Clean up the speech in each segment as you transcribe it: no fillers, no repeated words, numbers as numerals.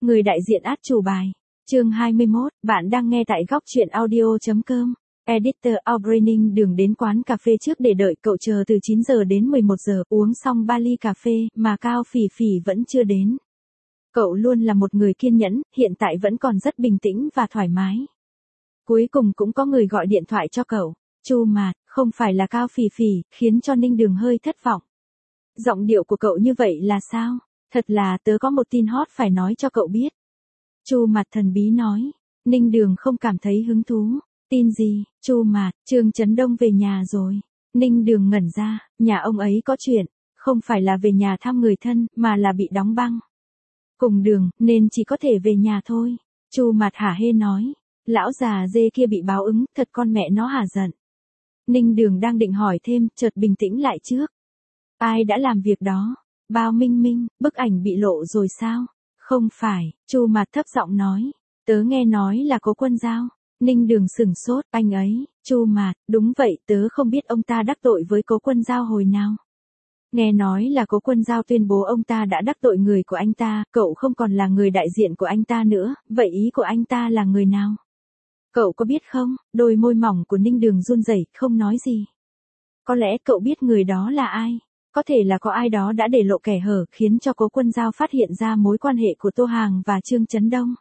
Người đại diện át chủ bài. Chương 21, bạn đang nghe tại góc truyện audio.com. Editor Outbraining đường đến quán cà phê trước để đợi cậu chờ từ 9 giờ đến 11 giờ, uống xong 3 ly cà phê, mà Cao Phỉ Phỉ vẫn chưa đến. Cậu luôn là một người kiên nhẫn, hiện tại vẫn còn rất bình tĩnh và thoải mái. Cuối cùng cũng có người gọi điện thoại cho cậu. Chu Mạt, không phải là Cao Phỉ Phỉ, khiến cho Ninh Đường hơi thất vọng. Giọng điệu của cậu như vậy là sao? Thật là tớ có một tin hot phải nói cho cậu biết. Chu Mạt thần bí nói. Ninh Đường không cảm thấy hứng thú. Tin gì? Chu Mạt, Trương Chấn Đông về nhà rồi. Ninh Đường ngẩn ra, nhà ông ấy có chuyện, không phải là về nhà thăm người thân, mà là bị đóng băng. Cùng đường, nên chỉ có thể về nhà thôi. Chu Mạt hả hê nói. Lão già dê kia bị báo ứng, thật con mẹ nó hả giận. Ninh Đường đang định hỏi thêm, chợt bình tĩnh lại trước. Ai đã làm việc đó? Bao Minh Minh, bức ảnh bị lộ rồi sao? Không phải, Chu Mạt thấp giọng nói. Tớ nghe nói là Cố Quân Dao. Ninh Đường sửng sốt, anh ấy, Chu Mạt, đúng vậy, tớ không biết ông ta đắc tội với Cố Quân Dao hồi nào. Nghe nói là Cố Quân Dao tuyên bố ông ta đã đắc tội người của anh ta, cậu không còn là người đại diện của anh ta nữa, vậy ý của anh ta là người nào? Cậu có biết không? Đôi môi mỏng của Ninh Đường run rẩy, không nói gì. Có lẽ cậu biết người đó là ai? Có thể là có ai đó đã để lộ kẻ hở, khiến cho Cố Quân Dao phát hiện ra mối quan hệ của Tô Hàng và Trương Chấn Đông.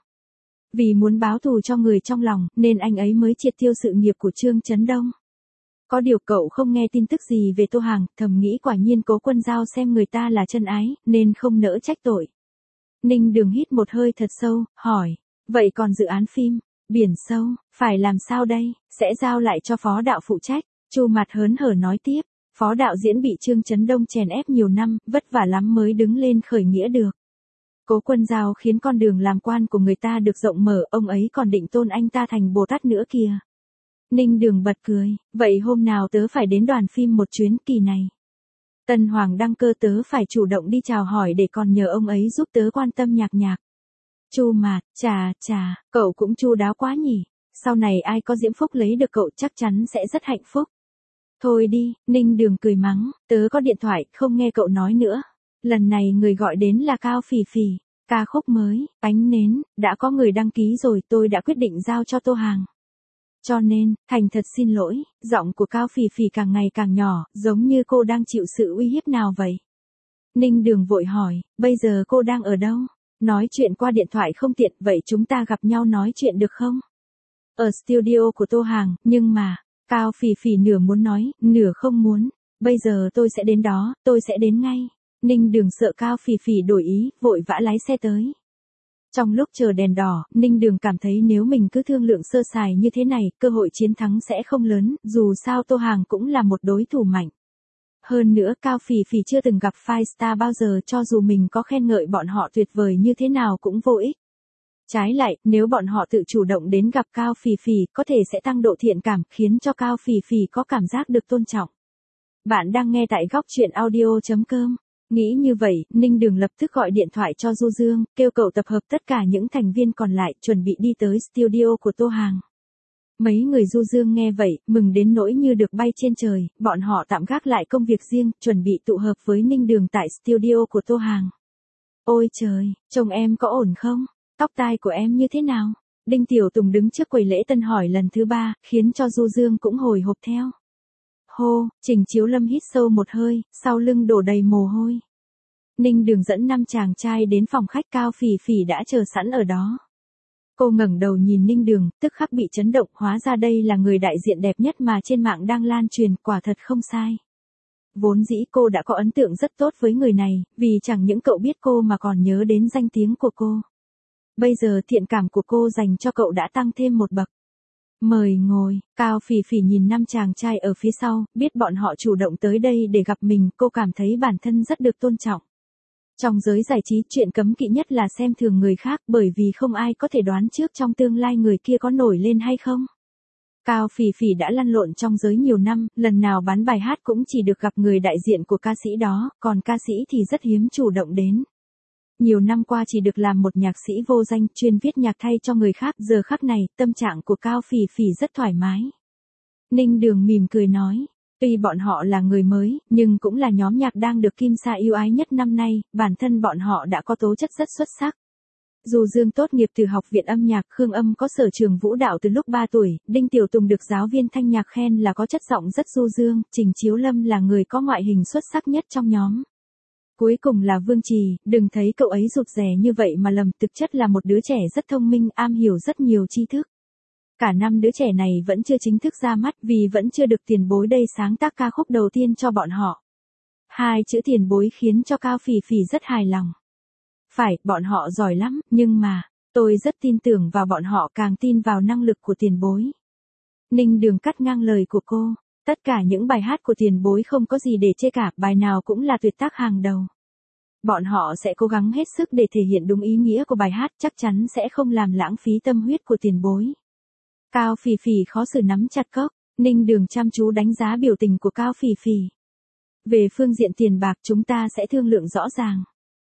Vì muốn báo thù cho người trong lòng, nên anh ấy mới triệt tiêu sự nghiệp của Trương Chấn Đông. Có điều cậu không nghe tin tức gì về Tô Hàng, thầm nghĩ quả nhiên Cố Quân Dao xem người ta là chân ái, nên không nỡ trách tội. Ninh Đường hít một hơi thật sâu, hỏi, vậy còn dự án phim, Biển Sâu, phải làm sao đây, sẽ giao lại cho phó đạo phụ trách. Chu Mạt hớn hở nói tiếp, phó đạo diễn bị Trương Chấn Đông chèn ép nhiều năm, vất vả lắm mới đứng lên khởi nghĩa được. Cố Quân Dao khiến con đường làm quan của người ta được rộng mở, ông ấy còn định tôn anh ta thành Bồ Tát nữa kìa. Ninh Đường bật cười, vậy hôm nào tớ phải đến đoàn phim một chuyến kỳ này. Tân Hoàng đăng cơ tớ phải chủ động đi chào hỏi để còn nhờ ông ấy giúp tớ quan tâm nhạc. Chu Mạt, chà, cậu cũng chu đáo quá nhỉ, sau này ai có Diễm Phúc lấy được cậu chắc chắn sẽ rất hạnh phúc. Thôi đi, Ninh Đường cười mắng, tớ có điện thoại, không nghe cậu nói nữa. Lần này người gọi đến là Cao Phỉ Phỉ, ca khúc mới, Ánh Nến, đã có người đăng ký rồi, tôi đã quyết định giao cho Tô Hàng. Cho nên, thành thật xin lỗi, giọng của Cao Phỉ Phỉ càng ngày càng nhỏ, giống như cô đang chịu sự uy hiếp nào vậy. Ninh Đường vội hỏi, bây giờ cô đang ở đâu? Nói chuyện qua điện thoại không tiện, vậy chúng ta gặp nhau nói chuyện được không? Ở studio của Tô Hàng, nhưng mà, Cao Phỉ Phỉ nửa muốn nói, nửa không muốn. Bây giờ tôi sẽ đến đó, tôi sẽ đến ngay. Ninh Đường sợ Cao Phỉ Phỉ đổi ý, vội vã lái xe tới. Trong lúc chờ đèn đỏ, Ninh Đường cảm thấy nếu mình cứ thương lượng sơ sài như thế này, cơ hội chiến thắng sẽ không lớn, dù sao Tô Hàng cũng là một đối thủ mạnh. Hơn nữa Cao Phỉ Phỉ chưa từng gặp Five Star bao giờ, cho dù mình có khen ngợi bọn họ tuyệt vời như thế nào cũng vô ích. Trái lại, nếu bọn họ tự chủ động đến gặp Cao Phỉ Phỉ, có thể sẽ tăng độ thiện cảm, khiến cho Cao Phỉ Phỉ có cảm giác được tôn trọng. Bạn đang nghe tại góc truyện audio.com. Nghĩ như vậy, Ninh Đường lập tức gọi điện thoại cho Du Dương, kêu cậu tập hợp tất cả những thành viên còn lại, chuẩn bị đi tới studio của Tô Hàng. Mấy người Du Dương nghe vậy, mừng đến nỗi như được bay trên trời, bọn họ tạm gác lại công việc riêng, chuẩn bị tụ hợp với Ninh Đường tại studio của Tô Hàng. Ôi trời, chồng em có ổn không? Tóc tai của em như thế nào? Đinh Tiểu Tùng đứng trước quầy lễ tân hỏi lần thứ 3, khiến cho Du Dương cũng hồi hộp theo. Hô, Trình Chiếu Lâm hít sâu một hơi, sau lưng đổ đầy mồ hôi. Ninh Đường dẫn 5 chàng trai đến phòng khách, Cao Phỉ Phỉ đã chờ sẵn ở đó. Cô ngẩng đầu nhìn Ninh Đường, tức khắc bị chấn động, hóa ra đây là người đại diện đẹp nhất mà trên mạng đang lan truyền, quả thật không sai. Vốn dĩ cô đã có ấn tượng rất tốt với người này, vì chẳng những cậu biết cô mà còn nhớ đến danh tiếng của cô. Bây giờ thiện cảm của cô dành cho cậu đã tăng thêm một bậc. Mời ngồi, Cao Phỉ Phỉ nhìn 5 chàng trai ở phía sau, biết bọn họ chủ động tới đây để gặp mình, cô cảm thấy bản thân rất được tôn trọng. Trong giới giải trí, chuyện cấm kỵ nhất là xem thường người khác, bởi vì không ai có thể đoán trước trong tương lai người kia có nổi lên hay không. Cao Phỉ Phỉ đã lăn lộn trong giới nhiều năm, lần nào bán bài hát cũng chỉ được gặp người đại diện của ca sĩ đó, còn ca sĩ thì rất hiếm chủ động đến. Nhiều năm qua chỉ được làm một nhạc sĩ vô danh, chuyên viết nhạc thay cho người khác, giờ khắc này, tâm trạng của Cao Phỉ Phỉ rất thoải mái. Ninh Đường mỉm cười nói, tuy bọn họ là người mới, nhưng cũng là nhóm nhạc đang được Kim Sa yêu ái nhất năm nay, bản thân bọn họ đã có tố chất rất xuất sắc. Du Dương tốt nghiệp từ học viện âm nhạc, Khương Âm có sở trường vũ đạo từ lúc 3 tuổi, Đinh Tiểu Tùng được giáo viên thanh nhạc khen là có chất giọng rất du dương, Trình Chiếu Lâm là người có ngoại hình xuất sắc nhất trong nhóm. Cuối cùng là Vương Trì, đừng thấy cậu ấy rụt rè như vậy mà lầm, thực chất là một đứa trẻ rất thông minh, am hiểu rất nhiều tri thức. Cả năm đứa trẻ này vẫn chưa chính thức ra mắt vì vẫn chưa được tiền bối đây sáng tác ca khúc đầu tiên cho bọn họ. Hai chữ tiền bối khiến cho Cao Phỉ Phỉ rất hài lòng. Phải, bọn họ giỏi lắm, nhưng mà, tôi rất tin tưởng vào bọn họ, càng tin vào năng lực của tiền bối. Ninh Đường cắt ngang lời của cô. Tất cả những bài hát của tiền bối không có gì để chê cả, bài nào cũng là tuyệt tác hàng đầu. Bọn họ sẽ cố gắng hết sức để thể hiện đúng ý nghĩa của bài hát, chắc chắn sẽ không làm lãng phí tâm huyết của tiền bối. Cao Phỉ Phỉ khó xử nắm chặt cốc, Ninh Đường chăm chú đánh giá biểu tình của Cao Phỉ Phỉ. Về phương diện tiền bạc chúng ta sẽ thương lượng rõ ràng.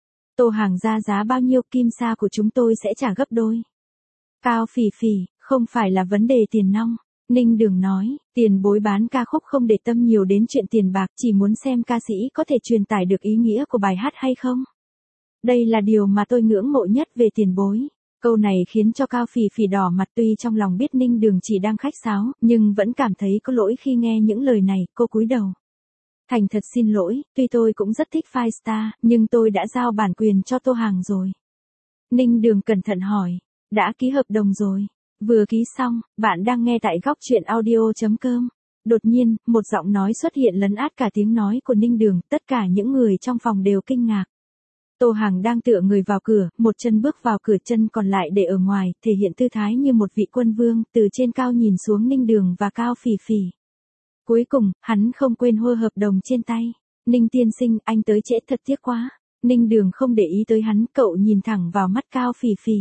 Tô Hàng ra giá bao nhiêu, kim sa của chúng tôi sẽ trả gấp đôi. Cao Phỉ Phỉ, không phải là vấn đề tiền nong. Ninh Đường nói, tiền bối bán ca khúc không để tâm nhiều đến chuyện tiền bạc, chỉ muốn xem ca sĩ có thể truyền tải được ý nghĩa của bài hát hay không. Đây là điều mà tôi ngưỡng mộ nhất về tiền bối. Câu này khiến cho Cao Phỉ Phỉ đỏ mặt, tuy trong lòng biết Ninh Đường chỉ đang khách sáo, nhưng vẫn cảm thấy có lỗi khi nghe những lời này, cô cúi đầu. Thành thật xin lỗi, tuy tôi cũng rất thích Five Star, nhưng tôi đã giao bản quyền cho Tô Hàng rồi. Ninh Đường cẩn thận hỏi, đã ký hợp đồng rồi. Vừa ký xong, bạn đang nghe tại góc chuyện audio.com. Đột nhiên, một giọng nói xuất hiện lấn át cả tiếng nói của Ninh Đường, tất cả những người trong phòng đều kinh ngạc. Tô Hàng đang tựa người vào cửa, một chân bước vào cửa, chân còn lại để ở ngoài, thể hiện tư thái như một vị quân vương, từ trên cao nhìn xuống Ninh Đường và Cao Phỉ Phỉ. Cuối cùng, hắn không quên hô hợp đồng trên tay. Ninh tiên sinh, anh tới trễ thật tiếc quá. Ninh Đường không để ý tới hắn, cậu nhìn thẳng vào mắt Cao Phỉ Phỉ.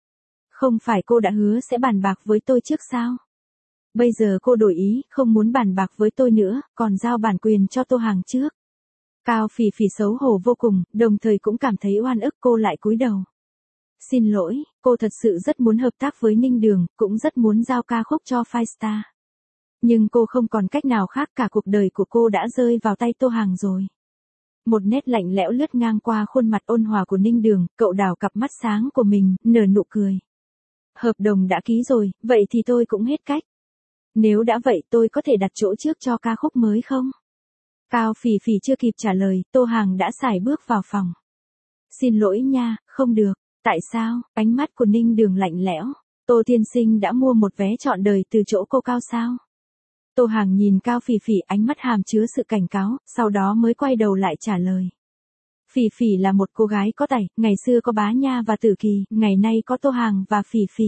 Không phải cô đã hứa sẽ bàn bạc với tôi trước sao? Bây giờ cô đổi ý, không muốn bàn bạc với tôi nữa, còn giao bản quyền cho Tô Hàng trước. Cao Phỉ Phỉ xấu hổ vô cùng, đồng thời cũng cảm thấy oan ức, cô lại cúi đầu. Xin lỗi, cô thật sự rất muốn hợp tác với Ninh Đường, cũng rất muốn giao ca khúc cho Five Star. Nhưng cô không còn cách nào khác, cả cuộc đời của cô đã rơi vào tay Tô Hàng rồi. Một nét lạnh lẽo lướt ngang qua khuôn mặt ôn hòa của Ninh Đường, cậu đảo cặp mắt sáng của mình, nở nụ cười. Hợp đồng đã ký rồi, vậy thì tôi cũng hết cách. Nếu đã vậy tôi có thể đặt chỗ trước cho ca khúc mới không? Cao Phỉ Phỉ chưa kịp trả lời, Tô Hàng đã sải bước vào phòng. Xin lỗi nha, không được. Tại sao? Ánh mắt của Ninh Đường lạnh lẽo. Tô tiên sinh đã mua một vé trọn đời từ chỗ cô Cao sao? Tô Hàng nhìn Cao Phỉ Phỉ, ánh mắt hàm chứa sự cảnh cáo, sau đó mới quay đầu lại trả lời. Phỉ Phỉ là một cô gái có tài, ngày xưa có Bá Nha và Tử Kỳ, ngày nay có Tô Hàng và Phỉ Phỉ.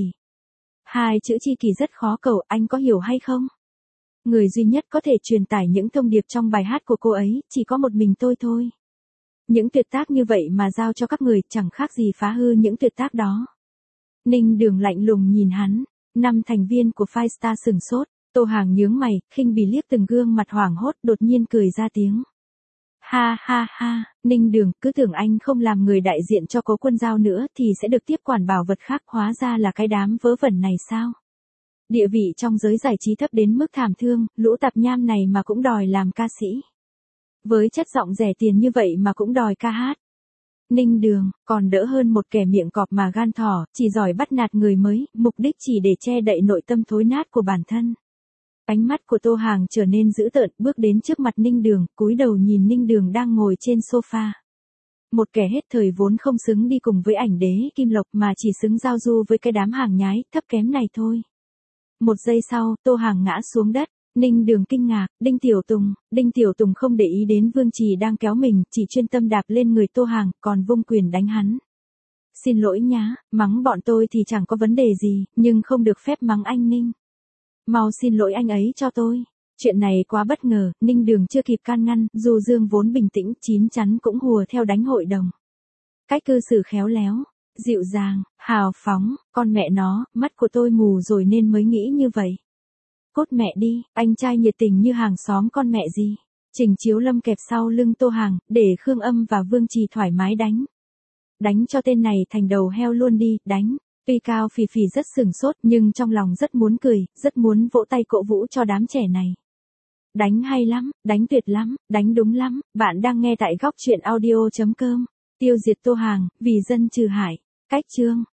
Hai chữ chi kỷ rất khó cầu, anh có hiểu hay không? Người duy nhất có thể truyền tải những thông điệp trong bài hát của cô ấy, chỉ có một mình tôi thôi. Những tuyệt tác như vậy mà giao cho các người, chẳng khác gì phá hư những tuyệt tác đó. Ninh Đường lạnh lùng nhìn hắn, 5 thành viên của Five Star sừng sốt, Tô Hàng nhướng mày, khinh bỉ liếc từng gương mặt hoảng hốt, đột nhiên cười ra tiếng. Ha ha ha, Ninh Đường, cứ tưởng anh không làm người đại diện cho Cố Quân Giao nữa thì sẽ được tiếp quản bảo vật khác, hóa ra là cái đám vớ vẩn này sao? Địa vị trong giới giải trí thấp đến mức thảm thương, lũ tạp nham này mà cũng đòi làm ca sĩ. Với chất giọng rẻ tiền như vậy mà cũng đòi ca hát. Ninh Đường, còn đỡ hơn một kẻ miệng cọp mà gan thỏ, chỉ giỏi bắt nạt người mới, mục đích chỉ để che đậy nội tâm thối nát của bản thân. Ánh mắt của Tô Hàng trở nên dữ tợn, bước đến trước mặt Ninh Đường, cúi đầu nhìn Ninh Đường đang ngồi trên sofa. Một kẻ hết thời vốn không xứng đi cùng với ảnh đế Kim Lộc mà chỉ xứng giao du với cái đám hàng nhái, thấp kém này thôi. Một giây sau, Tô Hàng ngã xuống đất, Ninh Đường kinh ngạc, Đinh Tiểu Tùng không để ý đến Vương Trì đang kéo mình, chỉ chuyên tâm đạp lên người Tô Hàng, còn vung quyền đánh hắn. Xin lỗi nhá, mắng bọn tôi thì chẳng có vấn đề gì, nhưng không được phép mắng anh Ninh. Mau xin lỗi anh ấy cho tôi. Chuyện này quá bất ngờ, Ninh Đường chưa kịp can ngăn, dù Dương vốn bình tĩnh, chín chắn cũng hùa theo đánh hội đồng. Cách cư xử khéo léo, dịu dàng, hào phóng, con mẹ nó, mắt của tôi mù rồi nên mới nghĩ như vậy. Cốt mẹ đi, anh trai nhiệt tình như hàng xóm con mẹ gì. Trình Chiếu Lâm kẹp sau lưng Tô Hàng, để Khương Âm và Vương Trì thoải mái đánh. Đánh cho tên này thành đầu heo luôn đi, đánh. Tuy Cao Phỉ Phỉ rất sừng sốt nhưng trong lòng rất muốn cười, rất muốn vỗ tay cổ vũ cho đám trẻ này. Đánh hay lắm, đánh tuyệt lắm, đánh đúng lắm, bạn đang nghe tại góc chuyện audio.com. Tiêu diệt Tô Hàng, vì dân trừ hại. Cách chương.